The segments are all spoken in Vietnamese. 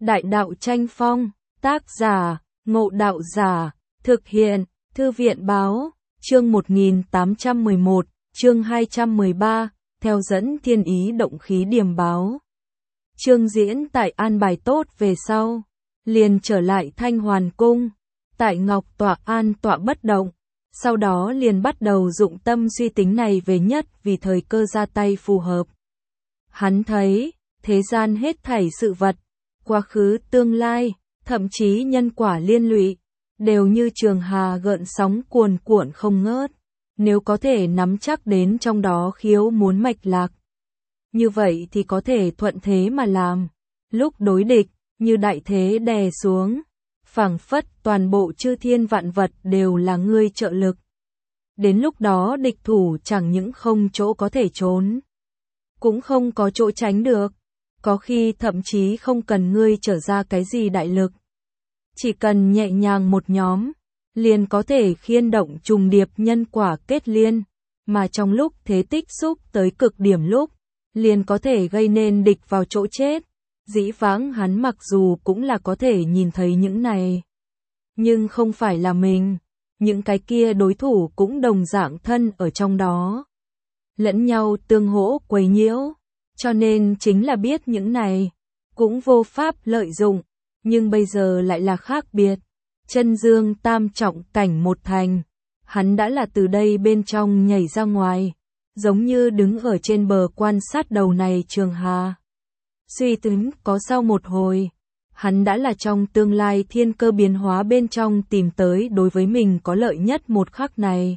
Đại đạo tranh phong, tác giả, Ngộ Đạo Giả, thực hiện, Thư viện báo, chương 1811, chương 213, theo dẫn thiên ý động khí điềm báo. Chương diễn tại an bài tốt về sau, liền trở lại Thanh Hoàn Cung, tại Ngọc Tọa an tọa bất động, sau đó liền bắt đầu dụng tâm suy tính này về nhất vì thời cơ ra tay phù hợp. Hắn thấy, thế gian hết thảy sự vật, quá khứ tương lai, thậm chí nhân quả liên lụy, đều như trường hà gợn sóng cuồn cuộn không ngớt, nếu có thể nắm chắc đến trong đó khiếu muốn mạch lạc. Như vậy thì có thể thuận thế mà làm, lúc đối địch, như đại thế đè xuống, phảng phất toàn bộ chư thiên vạn vật đều là ngươi trợ lực. Đến lúc đó địch thủ chẳng những không chỗ có thể trốn, cũng không có chỗ tránh được, có khi thậm chí không cần ngươi trở ra cái gì đại lực. Chỉ cần nhẹ nhàng một nhóm, liền có thể khiên động trùng điệp nhân quả kết liên, mà trong lúc thế tích xúc tới cực điểm lúc, liền có thể gây nên địch vào chỗ chết. Dĩ vãng hắn mặc dù cũng là có thể nhìn thấy những này, nhưng không phải là mình, những cái kia đối thủ cũng đồng dạng thân ở trong đó, lẫn nhau tương hỗ quấy nhiễu, cho nên chính là biết những này, cũng vô pháp lợi dụng, nhưng bây giờ lại là khác biệt. Chân dương tam trọng cảnh một thành, hắn đã là từ đây bên trong nhảy ra ngoài, giống như đứng ở trên bờ quan sát đầu này trường hà. Suy tính có sau một hồi, hắn đã là trong tương lai thiên cơ biến hóa bên trong tìm tới đối với mình có lợi nhất một khắc này.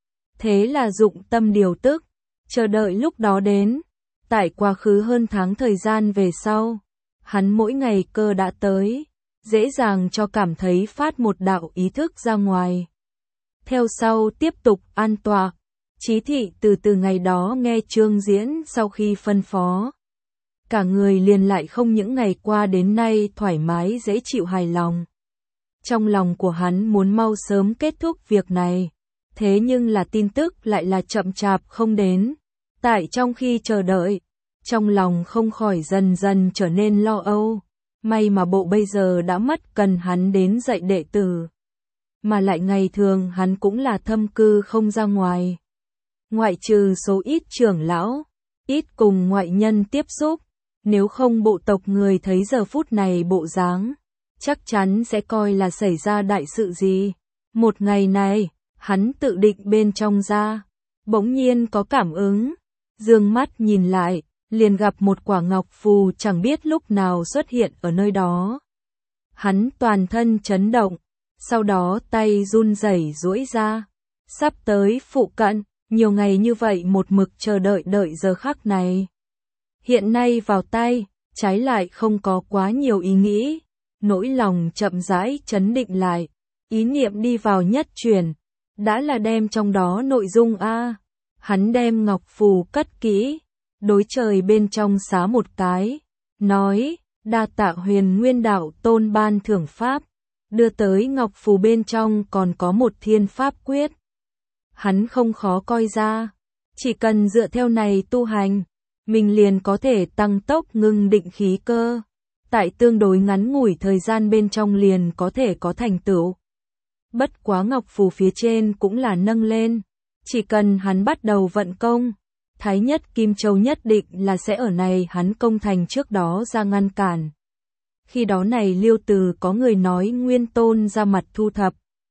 Thế là dụng tâm điều tức, chờ đợi lúc đó đến. Tại quá khứ hơn tháng thời gian về sau, hắn mỗi ngày cơ đã tới, dễ dàng cho cảm thấy phát một đạo ý thức ra ngoài. Theo sau tiếp tục an tọa, chí thị từ ngày đó nghe chương diễn sau khi phân phó. Cả người liền lại không những ngày qua đến nay thoải mái dễ chịu hài lòng. Trong lòng của hắn muốn mau sớm kết thúc việc này, thế nhưng là tin tức lại là chậm chạp không đến. Tại trong khi chờ đợi, trong lòng không khỏi dần dần trở nên lo âu. May mà bộ bây giờ đã mất cần hắn đến dạy đệ tử. Mà lại ngày thường hắn cũng là thâm cư không ra ngoài. Ngoại trừ số ít trưởng lão, ít cùng ngoại nhân tiếp xúc. Nếu không bộ tộc người thấy giờ phút này bộ dáng, chắc chắn sẽ coi là xảy ra đại sự gì. Một ngày này, hắn tự định bên trong ra, bỗng nhiên có cảm ứng. Dương mắt nhìn lại, liền gặp một quả ngọc phù chẳng biết lúc nào xuất hiện ở nơi đó. Hắn toàn thân chấn động, sau đó tay run rẩy duỗi ra. Sắp tới phụ cận, nhiều ngày như vậy một mực chờ đợi giờ khắc này. Hiện nay vào tay, trái lại không có quá nhiều ý nghĩ, nỗi lòng chậm rãi chấn định lại, ý niệm đi vào nhất chuyển, đã là đem trong đó nội dung hắn đem ngọc phù cất kỹ, đối trời bên trong xá một cái, nói, đa tạ Huyền Nguyên Đạo Tôn ban thưởng pháp, đưa tới ngọc phù bên trong còn có một thiên pháp quyết. Hắn không khó coi ra, chỉ cần dựa theo này tu hành, mình liền có thể tăng tốc ngưng định khí cơ, tại tương đối ngắn ngủi thời gian bên trong liền có thể có thành tựu. Bất quá ngọc phù phía trên cũng là nâng lên, chỉ cần hắn bắt đầu vận công, Thái Nhất Kim Châu nhất định là sẽ ở này hắn công thành trước đó ra ngăn cản. Khi đó này Liêu Từ có người nói Nguyên Tôn ra mặt thu thập,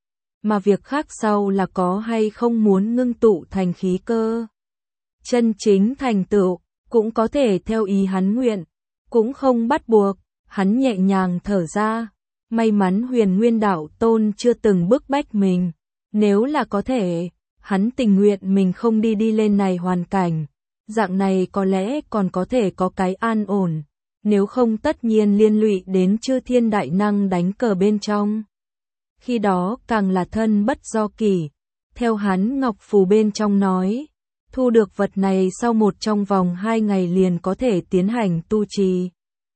mà việc khác sau là có hay không muốn ngưng tụ thành khí cơ. Chân chính thành tựu, cũng có thể theo ý hắn nguyện, cũng không bắt buộc, hắn nhẹ nhàng thở ra. May mắn Huyền Nguyên Đạo Tôn chưa từng bức bách mình, nếu là có thể, hắn tình nguyện mình không đi lên này hoàn cảnh, dạng này có lẽ còn có thể có cái an ổn, nếu không tất nhiên liên lụy đến chư thiên đại năng đánh cờ bên trong. Khi đó càng là thân bất do kỷ, theo hắn ngọc phù bên trong nói, thu được vật này sau một trong vòng 2 ngày liền có thể tiến hành tu trì.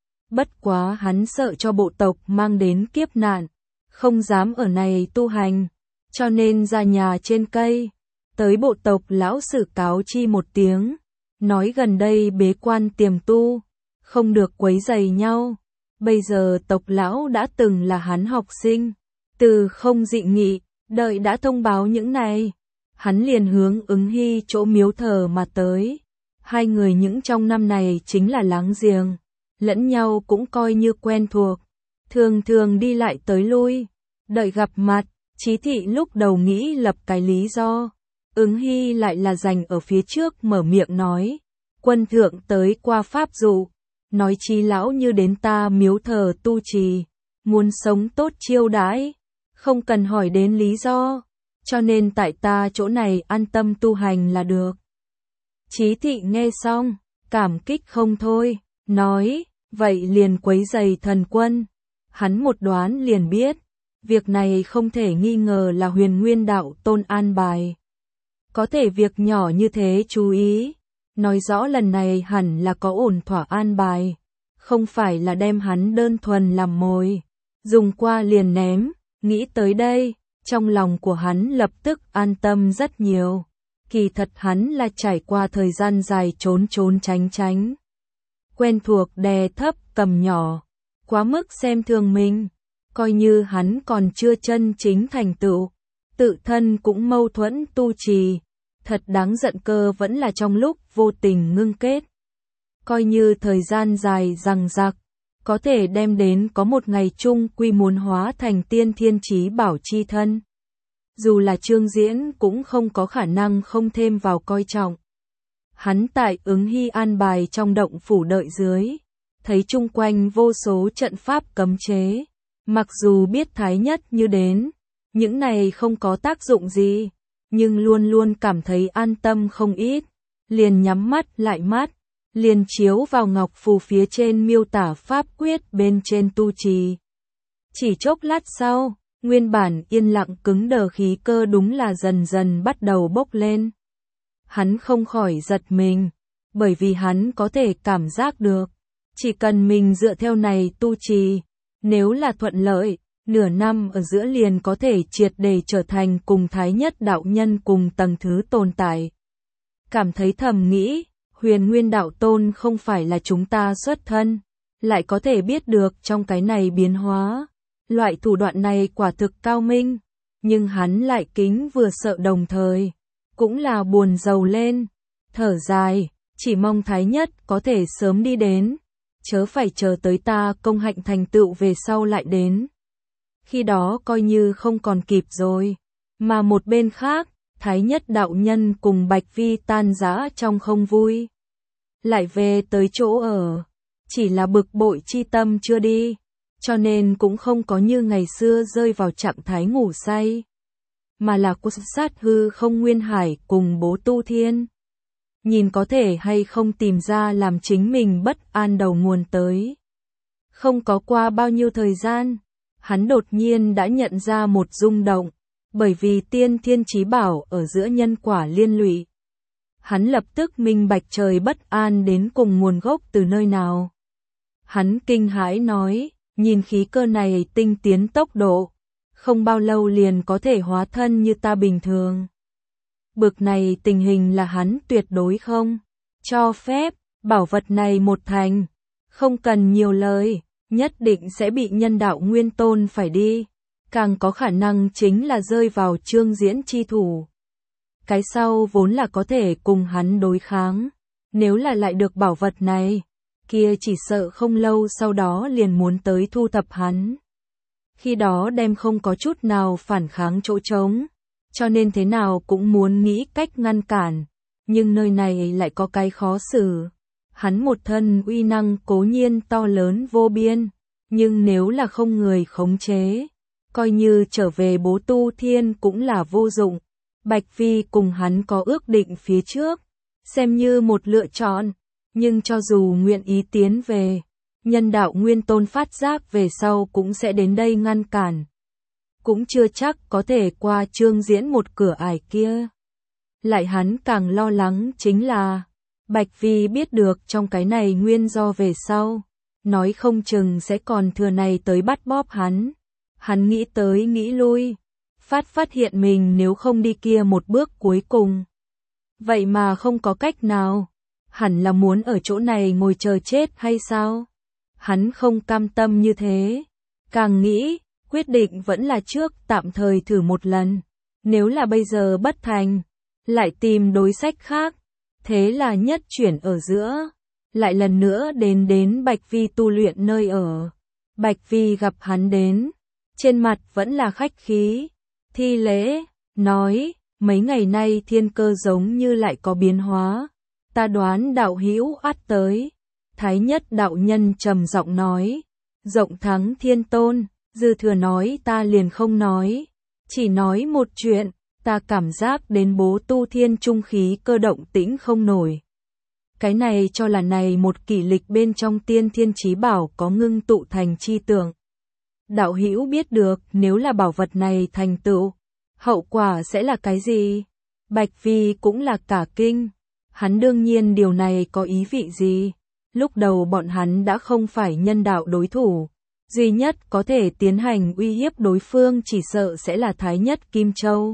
Bất quá hắn sợ cho bộ tộc mang đến kiếp nạn, không dám ở này tu hành, cho nên ra nhà trên cây, tới bộ tộc lão sử cáo chi một tiếng, nói gần đây bế quan tiềm tu, không được quấy rầy nhau. bây giờ Tộc lão đã từng là hắn học sinh, từ không dị nghị, đợi đã thông báo những này, hắn liền hướng Ứng Hy chỗ miếu thờ mà tới. Hai người những trong năm này chính là láng giềng, lẫn nhau cũng coi như quen thuộc, thường thường đi lại tới lui, đợi gặp mặt. Chí Thị lúc đầu nghĩ lập cái lý do, Ứng Hy lại là giành ở phía trước mở miệng nói, quân thượng tới qua pháp dụ, nói Chí lão như đến ta miếu thờ tu trì, muốn sống tốt chiêu đãi, không cần hỏi đến lý do, cho nên tại ta chỗ này an tâm tu hành là được. Chí Thị nghe xong, cảm kích không thôi, nói, vậy liền quấy giày thần quân. Hắn một đoán liền biết, việc này không thể nghi ngờ là Huyền Nguyên đạo tôn an bài. Có thể việc nhỏ như thế chú ý, nói rõ lần này hẳn là có ổn thỏa an bài, không phải là đem hắn đơn thuần làm mồi, dùng qua liền ném. Nghĩ tới đây, trong lòng của hắn lập tức an tâm rất nhiều. Kỳ thật hắn là trải qua thời gian dài trốn tránh tránh. Quen thuộc đè thấp cầm nhỏ, quá mức xem thường mình, coi như hắn còn chưa chân chính thành tựu, tự thân cũng mâu thuẫn tu trì, thật đáng giận cơ vẫn là trong lúc vô tình ngưng kết. Coi như thời gian dài dằng dặc, có thể đem đến có một ngày chung quy muốn hóa thành tiên thiên chí bảo chi thân. Dù là Trương Diễn cũng không có khả năng không thêm vào coi trọng. Hắn tại Ứng Hy an bài trong động phủ đợi dưới, thấy chung quanh vô số trận pháp cấm chế, mặc dù biết Thái Nhất như đến, những này không có tác dụng gì, nhưng luôn luôn cảm thấy an tâm không ít, liền nhắm mắt lại mắt, liền chiếu vào ngọc phù phía trên miêu tả pháp quyết bên trên tu trì. Chỉ chốc lát sau, nguyên bản yên lặng cứng đờ khí cơ đúng là dần dần bắt đầu bốc lên. Hắn không khỏi giật mình, bởi vì hắn có thể cảm giác được, chỉ cần mình dựa theo này tu trì, nếu là thuận lợi, nửa năm ở giữa liền có thể triệt để trở thành cùng Thái Nhất đạo nhân cùng tầng thứ tồn tại. Cảm thấy thầm nghĩ, Huyền Nguyên đạo tôn không phải là chúng ta xuất thân, lại có thể biết được trong cái này biến hóa. Loại thủ đoạn này quả thực cao minh, nhưng hắn lại kính vừa sợ đồng thời, cũng là buồn rầu lên, thở dài, chỉ mong Thái Nhất có thể sớm đi đến, chớ phải chờ tới ta công hạnh thành tựu về sau lại đến. Khi đó coi như không còn kịp rồi, mà một bên khác, Thái Nhất đạo nhân cùng Bạch Vi tan rã trong không vui. Lại về tới chỗ ở, chỉ là bực bội chi tâm chưa đi, cho nên cũng không có như ngày xưa rơi vào trạng thái ngủ say, mà là quan sát hư không nguyên hải cùng Bố Tu Thiên. Nhìn có thể hay không tìm ra làm chính mình bất an đầu nguồn tới. Không có qua bao nhiêu thời gian, hắn đột nhiên đã nhận ra một rung động, bởi vì tiên thiên chí bảo ở giữa nhân quả liên lụy. Hắn lập tức minh bạch trời bất an đến cùng nguồn gốc từ nơi nào. Hắn kinh hãi nói, nhìn khí cơ này tinh tiến tốc độ, không bao lâu liền có thể hóa thân như ta bình thường. Bực này tình hình là hắn tuyệt đối không cho phép, bảo vật này một thành, không cần nhiều lời, nhất định sẽ bị nhân đạo nguyên tôn phải đi, càng có khả năng chính là rơi vào Trương Diễn chi thủ. Cái sau vốn là có thể cùng hắn đối kháng, nếu là lại được bảo vật này, kia chỉ sợ không lâu sau đó liền muốn tới thu thập hắn. Khi đó đem không có chút nào phản kháng chỗ trống, cho nên thế nào cũng muốn nghĩ cách ngăn cản, nhưng nơi này lại có cái khó xử. Hắn một thân uy năng cố nhiên to lớn vô biên, nhưng nếu là không người khống chế, coi như trở về Bố Tu Thiên cũng là vô dụng. Bạch Vi cùng hắn có ước định phía trước, xem như một lựa chọn, nhưng cho dù nguyện ý tiến về, nhân đạo nguyên tôn phát giác về sau cũng sẽ đến đây ngăn cản. Cũng chưa chắc có thể qua Trương Diễn một cửa ải kia. Lại hắn càng lo lắng chính là, Bạch Vi biết được trong cái này nguyên do về sau, nói không chừng sẽ còn thừa này tới bắt bóp hắn. Hắn nghĩ tới nghĩ lui, phát hiện mình nếu không đi kia một bước cuối cùng. Vậy mà không có cách nào, hẳn là muốn ở chỗ này ngồi chờ chết hay sao? Hắn không cam tâm như thế. Càng nghĩ, quyết định vẫn là trước tạm thời thử một lần. Nếu là bây giờ bất thành, lại tìm đối sách khác. Thế là nhất chuyển ở giữa. Lại lần nữa đến Bạch Vi tu luyện nơi ở. Bạch Vi gặp hắn đến. Trên mặt vẫn là khách khí. Thi lễ, nói, mấy ngày nay thiên cơ giống như lại có biến hóa. Ta đoán đạo hữu ắt tới. Thái nhất đạo nhân trầm giọng nói. Rộng thắng thiên tôn, dư thừa nói ta liền không nói. Chỉ nói một chuyện, ta cảm giác đến bố tu thiên trung khí cơ động tĩnh không nổi. Cái này cho là này một kỷ lịch bên trong tiên thiên chí bảo có ngưng tụ thành chi tượng. Đạo hữu biết được nếu là bảo vật này thành tựu, hậu quả sẽ là cái gì? Bạch Vi cũng là cả kinh. Hắn đương nhiên điều này có ý vị gì? Lúc đầu bọn hắn đã không phải nhân đạo đối thủ. Duy nhất có thể tiến hành uy hiếp đối phương chỉ sợ sẽ là Thái nhất Kim Châu.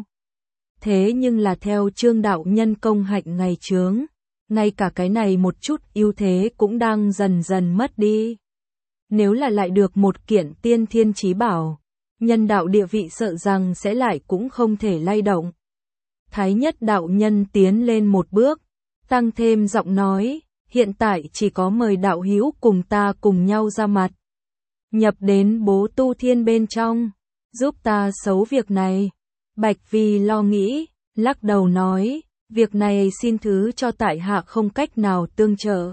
Thế nhưng là theo Trương đạo nhân công hạnh ngày chướng, ngay cả cái này một chút ưu thế cũng đang dần dần mất đi. Nếu là lại được một kiện tiên thiên chí bảo, nhân đạo địa vị sợ rằng sẽ lại cũng không thể lay động. Thái nhất đạo nhân tiến lên một bước, tăng thêm giọng nói, hiện tại chỉ có mời đạo hữu cùng ta cùng nhau ra mặt. Nhập đến bố tu thiên bên trong, giúp ta xấu việc này. Bạch Vi lo nghĩ, lắc đầu nói, việc này xin thứ cho tại hạ không cách nào tương trợ.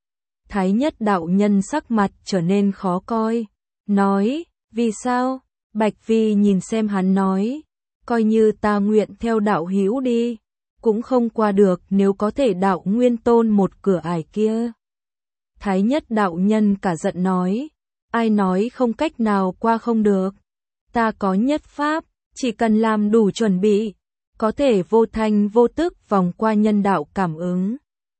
Thái nhất đạo nhân sắc mặt trở nên khó coi, nói, vì sao? Bạch Vi nhìn xem hắn nói, coi như ta nguyện theo đạo hữu đi, cũng không qua được nếu có thể đạo nguyên tôn một cửa ải kia. Thái nhất đạo nhân cả giận nói, ai nói không cách nào qua không được, ta có nhất pháp, chỉ cần làm đủ chuẩn bị, có thể vô thanh vô tức vòng qua nhân đạo cảm ứng.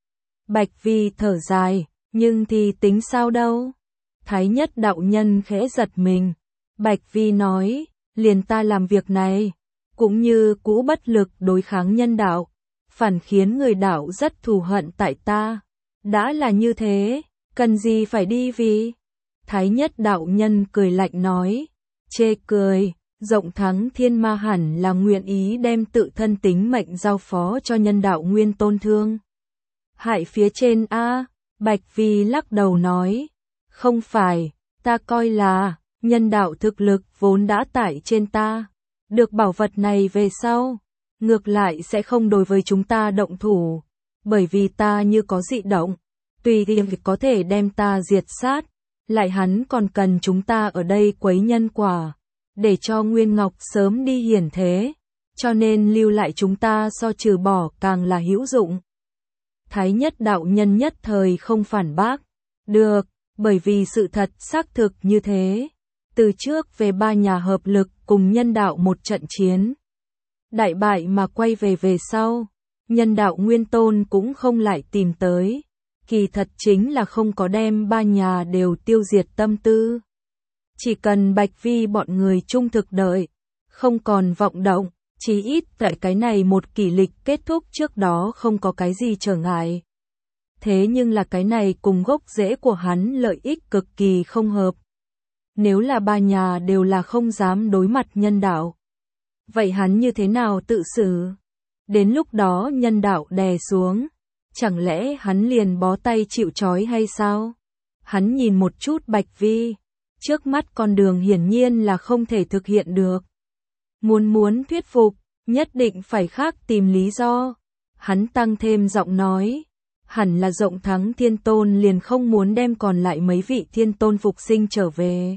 Bạch Vi thở dài, nhưng thì tính sao đâu? Thái nhất đạo nhân khẽ giật mình. Bạch Vi nói, liền ta làm việc này, cũng như cũ bất lực đối kháng nhân đạo, phản khiến người đạo rất thù hận tại ta. Đã là như thế, cần gì phải đi vì? Thái nhất đạo nhân cười lạnh nói, chê cười, rộng thắng thiên ma hẳn là nguyện ý đem tự thân tính mệnh giao phó cho nhân đạo nguyên tôn thương. Hại phía trên a. Bạch Vi lắc đầu nói, không phải, ta coi là, nhân đạo thực lực vốn đã tại trên ta, được bảo vật này về sau, ngược lại sẽ không đối với chúng ta động thủ, bởi vì ta như có dị động, tùy tiện có thể đem ta diệt sát, lại hắn còn cần chúng ta ở đây quấy nhân quả, để cho Nguyên Ngọc sớm đi hiển thế, cho nên lưu lại chúng ta so trừ bỏ càng là hữu dụng. Thái nhất đạo nhân nhất thời không phản bác, được, bởi vì sự thật xác thực như thế. Từ trước về ba nhà hợp lực cùng nhân đạo một trận chiến. Đại bại mà quay về sau, nhân đạo nguyên tôn cũng không lại tìm tới. Kỳ thật chính là không có đem ba nhà đều tiêu diệt tâm tư. Chỉ cần Bạch Vi bọn người trung thực đợi, không còn vọng động, chí ít tại cái này một kỷ lịch kết thúc trước đó không có cái gì trở ngại. Thế nhưng là cái này cùng gốc rễ của hắn lợi ích cực kỳ không hợp. Nếu là ba nhà đều là không dám đối mặt nhân đạo, vậy hắn như thế nào tự xử? Đến lúc đó nhân đạo đè xuống, chẳng lẽ hắn liền bó tay chịu trói hay sao? Hắn nhìn một chút Bạch Vi, trước mắt con đường hiển nhiên là không thể thực hiện được. Muốn thuyết phục, nhất định phải khác tìm lý do. Hắn tăng thêm giọng nói, hẳn là rộng thắng thiên tôn liền không muốn đem còn lại mấy vị thiên tôn phục sinh trở về.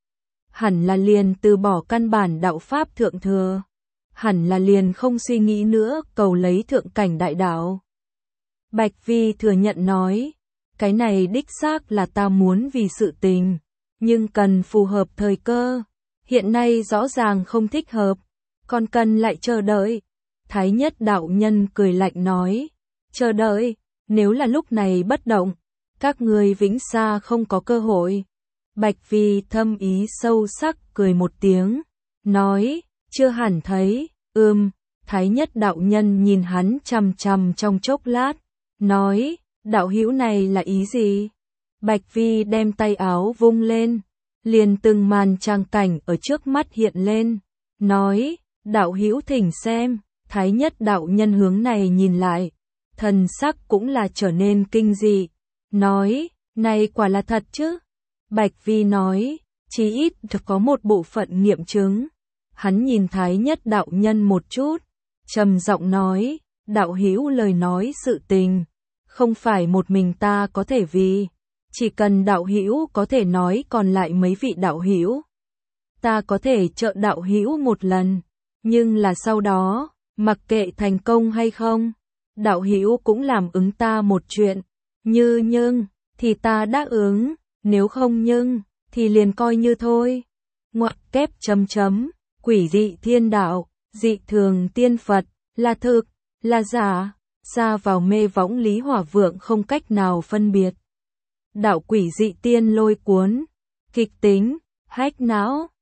Hẳn là liền từ bỏ căn bản đạo pháp thượng thừa. Hẳn là liền không suy nghĩ nữa cầu lấy thượng cảnh đại đạo. Bạch Vi thừa nhận nói, cái này đích xác là ta muốn vì sự tình, nhưng cần phù hợp thời cơ. Hiện nay rõ ràng không thích hợp, còn cần lại chờ đợi. Thái nhất đạo nhân cười lạnh nói, chờ đợi, nếu là lúc này bất động, các người vĩnh xa không có cơ hội. Bạch Vi thâm ý sâu sắc cười một tiếng, nói, chưa hẳn thấy, Thái nhất đạo nhân nhìn hắn chằm chằm trong chốc lát, nói, đạo hữu này là ý gì? Bạch Vi đem tay áo vung lên, liền từng màn trang cảnh ở trước mắt hiện lên, nói, đạo hữu thỉnh xem. Thái Nhất đạo nhân hướng này nhìn lại, thần sắc cũng là trở nên kinh dị, nói, này quả là thật chứ? Bạch Vi nói, chí ít có một bộ phận nghiệm chứng. Hắn nhìn Thái Nhất đạo nhân một chút, trầm giọng nói, đạo hữu lời nói sự tình, không phải một mình ta có thể vì, chỉ cần đạo hữu có thể nói còn lại mấy vị đạo hữu, ta có thể trợ đạo hữu một lần, nhưng là sau đó, mặc kệ thành công hay không, đạo hữu cũng làm ứng ta một chuyện, như nhưng, thì ta đáp ứng, nếu không nhưng, thì liền coi như thôi. Ngoặc kép chấm chấm, quỷ dị thiên đạo, dị thường tiên Phật, là thực, là giả, xa vào mê võng Lý Hỏa Vượng không cách nào phân biệt. Đạo quỷ dị tiên lôi cuốn, kịch tính, hách não.